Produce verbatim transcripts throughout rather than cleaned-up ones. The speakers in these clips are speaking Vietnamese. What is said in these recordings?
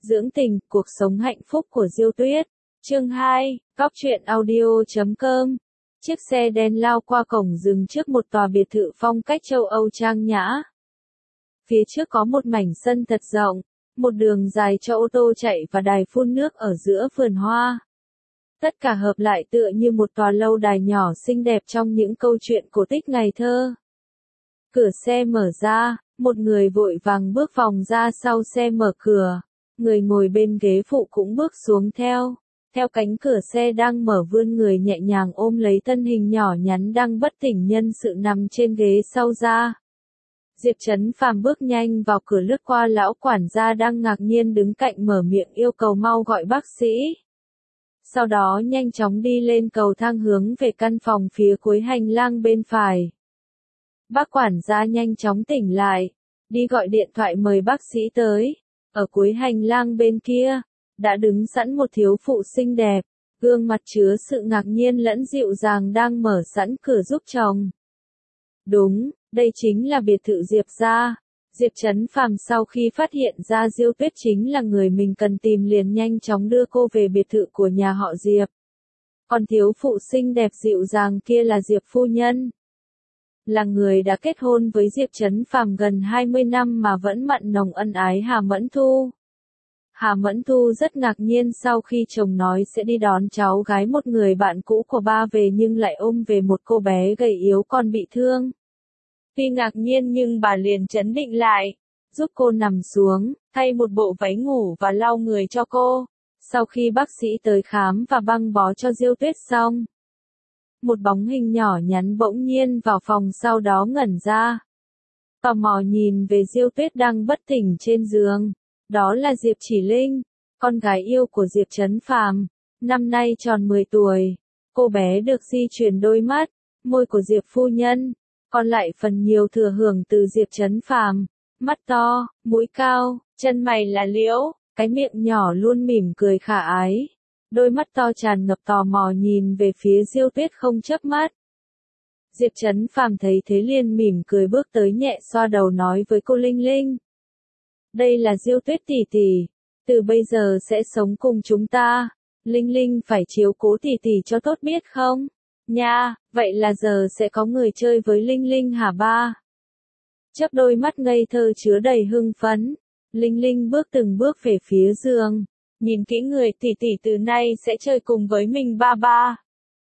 Dưỡng tình, cuộc sống hạnh phúc của Diêu Tuyết. Chương hai, Cóc truyện audio chấm com. Chiếc xe đen lao qua cổng dừng trước một tòa biệt thự phong cách châu Âu trang nhã. Phía trước có một mảnh sân thật rộng, một đường dài cho ô tô chạy và đài phun nước ở giữa vườn hoa. Tất cả hợp lại tựa như một tòa lâu đài nhỏ xinh đẹp trong những câu chuyện cổ tích ngày thơ. Cửa xe mở ra, một người vội vàng bước vòng ra sau xe mở cửa. Người ngồi bên ghế phụ cũng bước xuống theo. Theo cánh cửa xe đang mở vươn người nhẹ nhàng ôm lấy thân hình nhỏ nhắn đang bất tỉnh nhân sự nằm trên ghế sau ra. Diệp Trấn Phàm bước nhanh vào cửa lướt qua lão quản gia đang ngạc nhiên đứng cạnh mở miệng yêu cầu mau gọi bác sĩ. Sau đó nhanh chóng đi lên cầu thang hướng về căn phòng phía cuối hành lang bên phải. Bác quản gia nhanh chóng tỉnh lại, đi gọi điện thoại mời bác sĩ tới. Ở cuối hành lang bên kia, đã đứng sẵn một thiếu phụ xinh đẹp, gương mặt chứa sự ngạc nhiên lẫn dịu dàng đang mở sẵn cửa giúp chồng. Đúng, đây chính là biệt thự Diệp gia. Diệp Trấn Phàm sau khi phát hiện ra Diêu Tuyết chính là người mình cần tìm liền nhanh chóng đưa cô về biệt thự của nhà họ Diệp. Còn thiếu phụ xinh đẹp dịu dàng kia là Diệp phu nhân. Là người đã kết hôn với Diệp Trấn Phàm gần hai mươi năm mà vẫn mặn nồng ân ái Hà Mẫn Thu. Hà Mẫn Thu rất ngạc nhiên sau khi chồng nói sẽ đi đón cháu gái một người bạn cũ của ba về nhưng lại ôm về một cô bé gầy yếu còn bị thương. Tuy ngạc nhiên nhưng bà liền trấn định lại, giúp cô nằm xuống, thay một bộ váy ngủ và lau người cho cô. Sau khi bác sĩ tới khám và băng bó cho Diêu Tuyết xong, một bóng hình nhỏ nhắn bỗng nhiên vào phòng sau đó ngẩn ra. Tò mò nhìn về Diêu Tuyết đang bất tỉnh trên giường. Đó là Diệp Chỉ Linh, con gái yêu của Diệp Trấn Phàm, năm nay tròn mười tuổi. Cô bé được di chuyển đôi mắt, môi của Diệp phu nhân, còn lại phần nhiều thừa hưởng từ Diệp Trấn Phàm, mắt to, mũi cao, chân mày là liễu, cái miệng nhỏ luôn mỉm cười khả ái. Đôi mắt to tràn ngập tò mò nhìn về phía Diêu Tuyết không chớp mắt. Diệp Trấn Phàm thấy thế liền mỉm cười bước tới nhẹ xoa đầu nói với cô Linh Linh. Đây là Diêu Tuyết tỷ tỷ, từ bây giờ sẽ sống cùng chúng ta. Linh Linh phải chiếu cố tỷ tỷ cho tốt biết không? Nha, vậy là giờ sẽ có người chơi với Linh Linh hả ba? Chớp đôi mắt ngây thơ chứa đầy hưng phấn. Linh Linh bước từng bước về phía giường. Nhìn kỹ người tỷ tỷ từ nay sẽ chơi cùng với mình ba ba.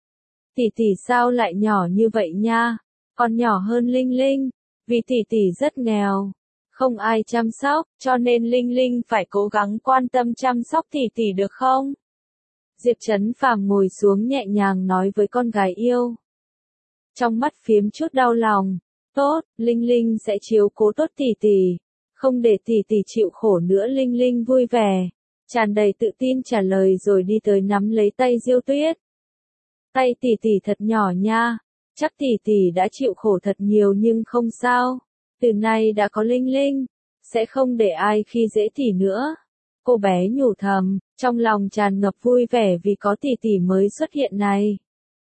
Tỷ tỷ sao lại nhỏ như vậy nha? Còn nhỏ hơn Linh Linh, vì tỷ tỷ rất nghèo. Không ai chăm sóc, cho nên Linh Linh phải cố gắng quan tâm chăm sóc tỷ tỷ được không? Diệp Trấn Phàm ngồi xuống nhẹ nhàng nói với con gái yêu. Trong mắt phiếm chút đau lòng. Tốt, Linh Linh sẽ chiếu cố tốt tỷ tỷ. Không để tỷ tỷ chịu khổ nữa. Linh Linh vui vẻ, tràn đầy tự tin trả lời rồi đi tới nắm lấy tay Diêu Tuyết. Tay tỷ tỷ thật nhỏ nha, chắc tỷ tỷ đã chịu khổ thật nhiều nhưng không sao. Từ nay đã có Linh Linh, sẽ không để ai khi dễ tỷ nữa. Cô bé nhủ thầm, trong lòng tràn ngập vui vẻ vì có tỷ tỷ mới xuất hiện này.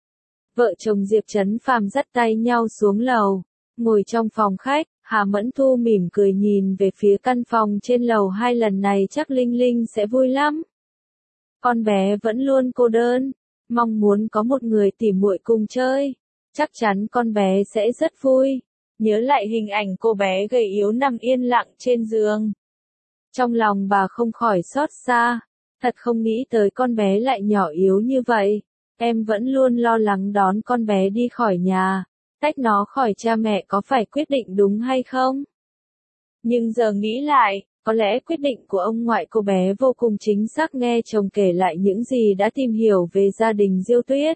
Vợ chồng Diệp Trấn Phàm dắt tay nhau xuống lầu, ngồi trong phòng khách. Hà Mẫn Thu mỉm cười nhìn về phía căn phòng trên lầu hai, lần này chắc Linh Linh sẽ vui lắm. Con bé vẫn luôn cô đơn, mong muốn có một người tỉ muội cùng chơi. Chắc chắn con bé sẽ rất vui. Nhớ lại hình ảnh cô bé gầy yếu nằm yên lặng trên giường. Trong lòng bà không khỏi xót xa. Thật không nghĩ tới con bé lại nhỏ yếu như vậy. Em vẫn luôn lo lắng đón con bé đi khỏi nhà. Tách nó khỏi cha mẹ có phải quyết định đúng hay không? Nhưng giờ nghĩ lại, có lẽ quyết định của ông ngoại cô bé vô cùng chính xác. Nghe chồng kể lại những gì đã tìm hiểu về gia đình Diêu Tuyết,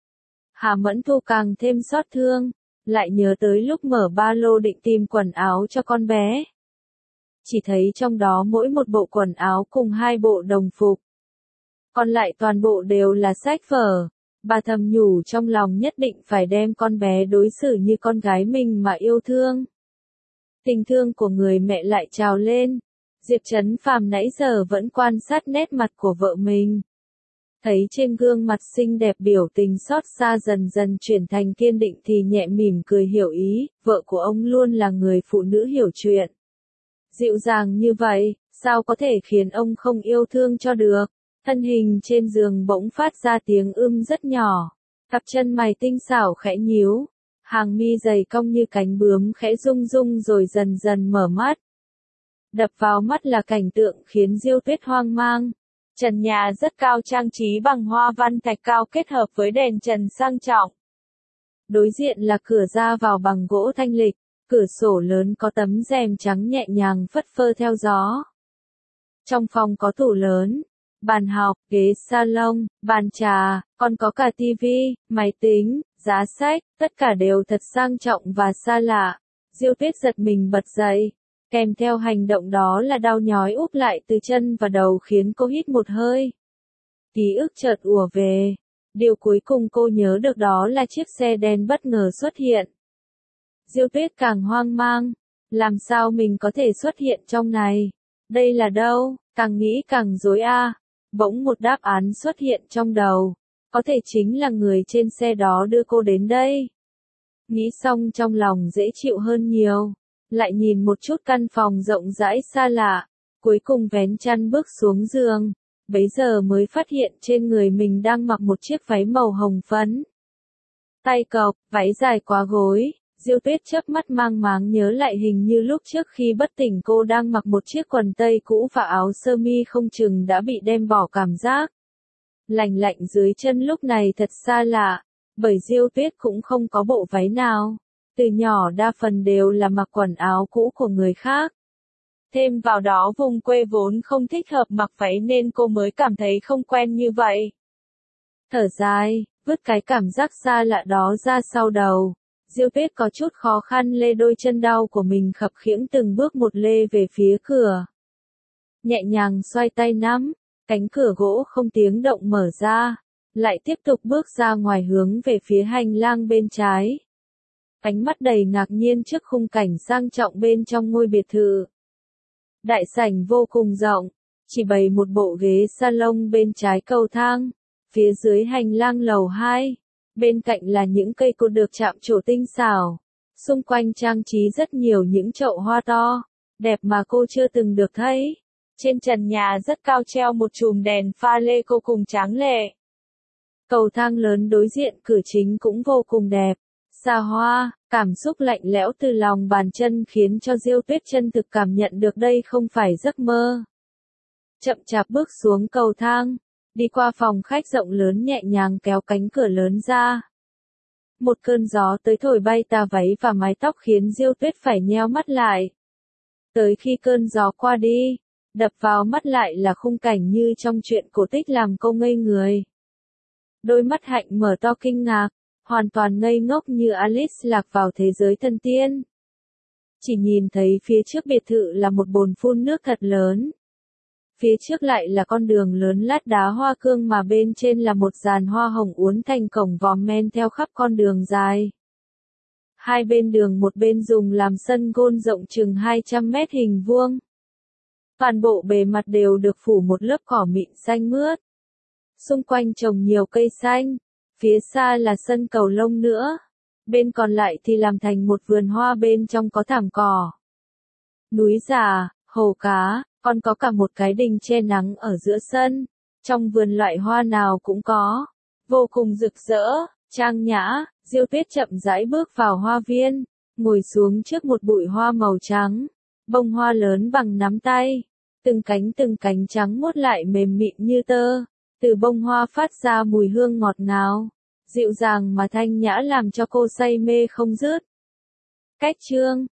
Hà Mẫn Thu càng thêm xót thương, lại nhớ tới lúc mở ba lô định tìm quần áo cho con bé. Chỉ thấy trong đó mỗi một bộ quần áo cùng hai bộ đồng phục. Còn lại toàn bộ đều là sách vở. Bà thầm nhủ trong lòng nhất định phải đem con bé đối xử như con gái mình mà yêu thương. Tình thương của người mẹ lại trào lên. Diệp Trấn Phàm nãy giờ vẫn quan sát nét mặt của vợ mình. Thấy trên gương mặt xinh đẹp biểu tình xót xa dần dần chuyển thành kiên định thì nhẹ mỉm cười hiểu ý, vợ của ông luôn là người phụ nữ hiểu chuyện. Dịu dàng như vậy, sao có thể khiến ông không yêu thương cho được. Thân hình trên giường bỗng phát ra tiếng ưm rất nhỏ, cặp chân mày tinh xảo khẽ nhíu, hàng mi dày cong như cánh bướm khẽ rung rung rồi dần dần mở mắt. Đập vào mắt là cảnh tượng khiến Diêu Tuyết hoang mang. Trần nhà rất cao trang trí bằng hoa văn thạch cao kết hợp với đèn trần sang trọng. Đối diện là cửa ra vào bằng gỗ thanh lịch, cửa sổ lớn có tấm rèm trắng nhẹ nhàng phất phơ theo gió. Trong phòng có tủ lớn, bàn học, ghế salon, bàn trà, còn có cả tivi, máy tính, giá sách, tất cả đều thật sang trọng và xa lạ. Diêu Tuyết giật mình bật dậy, kèm theo hành động đó là đau nhói úp lại từ chân và đầu khiến cô hít một hơi. Ký ức chợt ùa về. Điều cuối cùng cô nhớ được đó là chiếc xe đen bất ngờ xuất hiện. Diêu Tuyết càng hoang mang. Làm sao mình có thể xuất hiện trong này? Đây là đâu? Càng nghĩ càng rối a. À. Bỗng một đáp án xuất hiện trong đầu. Có thể chính là người trên xe đó đưa cô đến đây. Nghĩ xong trong lòng dễ chịu hơn nhiều. Lại nhìn một chút căn phòng rộng rãi xa lạ. Cuối cùng vén chăn bước xuống giường. Bấy giờ mới phát hiện trên người mình đang mặc một chiếc váy màu hồng phấn. Tay cộc, váy dài quá gối. Diêu Tuyết chớp mắt mang máng nhớ lại hình như lúc trước khi bất tỉnh cô đang mặc một chiếc quần tây cũ và áo sơ mi không chừng đã bị đem bỏ cảm giác. Lành lạnh dưới chân lúc này thật xa lạ, bởi Diêu Tuyết cũng không có bộ váy nào. Từ nhỏ đa phần đều là mặc quần áo cũ của người khác. Thêm vào đó vùng quê vốn không thích hợp mặc váy nên cô mới cảm thấy không quen như vậy. Thở dài, vứt cái cảm giác xa lạ đó ra sau đầu. Diêu Tuyết có chút khó khăn lê đôi chân đau của mình khập khiễng từng bước một lê về phía cửa. Nhẹ nhàng xoay tay nắm, cánh cửa gỗ không tiếng động mở ra, lại tiếp tục bước ra ngoài hướng về phía hành lang bên trái. Ánh mắt đầy ngạc nhiên trước khung cảnh sang trọng bên trong ngôi biệt thự. Đại sảnh vô cùng rộng, chỉ bày một bộ ghế salon bên trái cầu thang, phía dưới hành lang lầu hai. Bên cạnh là những cây cột được chạm trổ tinh xảo. Xung quanh trang trí rất nhiều những chậu hoa to, đẹp mà cô chưa từng được thấy. Trên trần nhà rất cao treo một chùm đèn pha lê vô cùng tráng lệ. Cầu thang lớn đối diện cửa chính cũng vô cùng đẹp. Xa hoa, cảm xúc lạnh lẽo từ lòng bàn chân khiến cho Diêu Tuyết chân thực cảm nhận được đây không phải giấc mơ. Chậm chạp bước xuống cầu thang. Đi qua phòng khách rộng lớn nhẹ nhàng kéo cánh cửa lớn ra. Một cơn gió tới thổi bay tà váy và mái tóc khiến Diêu Tuyết phải nheo mắt lại. Tới khi cơn gió qua đi, đập vào mắt lại là khung cảnh như trong truyện cổ tích làm cô ngây người. Đôi mắt Hạnh mở to kinh ngạc, hoàn toàn ngây ngốc như Alice lạc vào thế giới thần tiên. Chỉ nhìn thấy phía trước biệt thự là một bồn phun nước thật lớn. Phía trước lại là con đường lớn lát đá hoa cương mà bên trên là một dàn hoa hồng uốn thành cổng vòm men theo khắp con đường dài. Hai bên đường một bên dùng làm sân golf rộng chừng hai trăm mét hình vuông. Toàn bộ bề mặt đều được phủ một lớp cỏ mịn xanh mướt. Xung quanh trồng nhiều cây xanh, phía xa là sân cầu lông nữa. Bên còn lại thì làm thành một vườn hoa bên trong có thảm cỏ. Núi giả, hồ cá. Còn có cả một cái đình che nắng ở giữa sân, trong vườn loại hoa nào cũng có, vô cùng rực rỡ, trang nhã. Diêu Tuyết chậm rãi bước vào hoa viên, ngồi xuống trước một bụi hoa màu trắng, bông hoa lớn bằng nắm tay, từng cánh từng cánh trắng muốt lại mềm mịn như tơ, từ bông hoa phát ra mùi hương ngọt ngào, dịu dàng mà thanh nhã làm cho cô say mê không dứt. Cách chương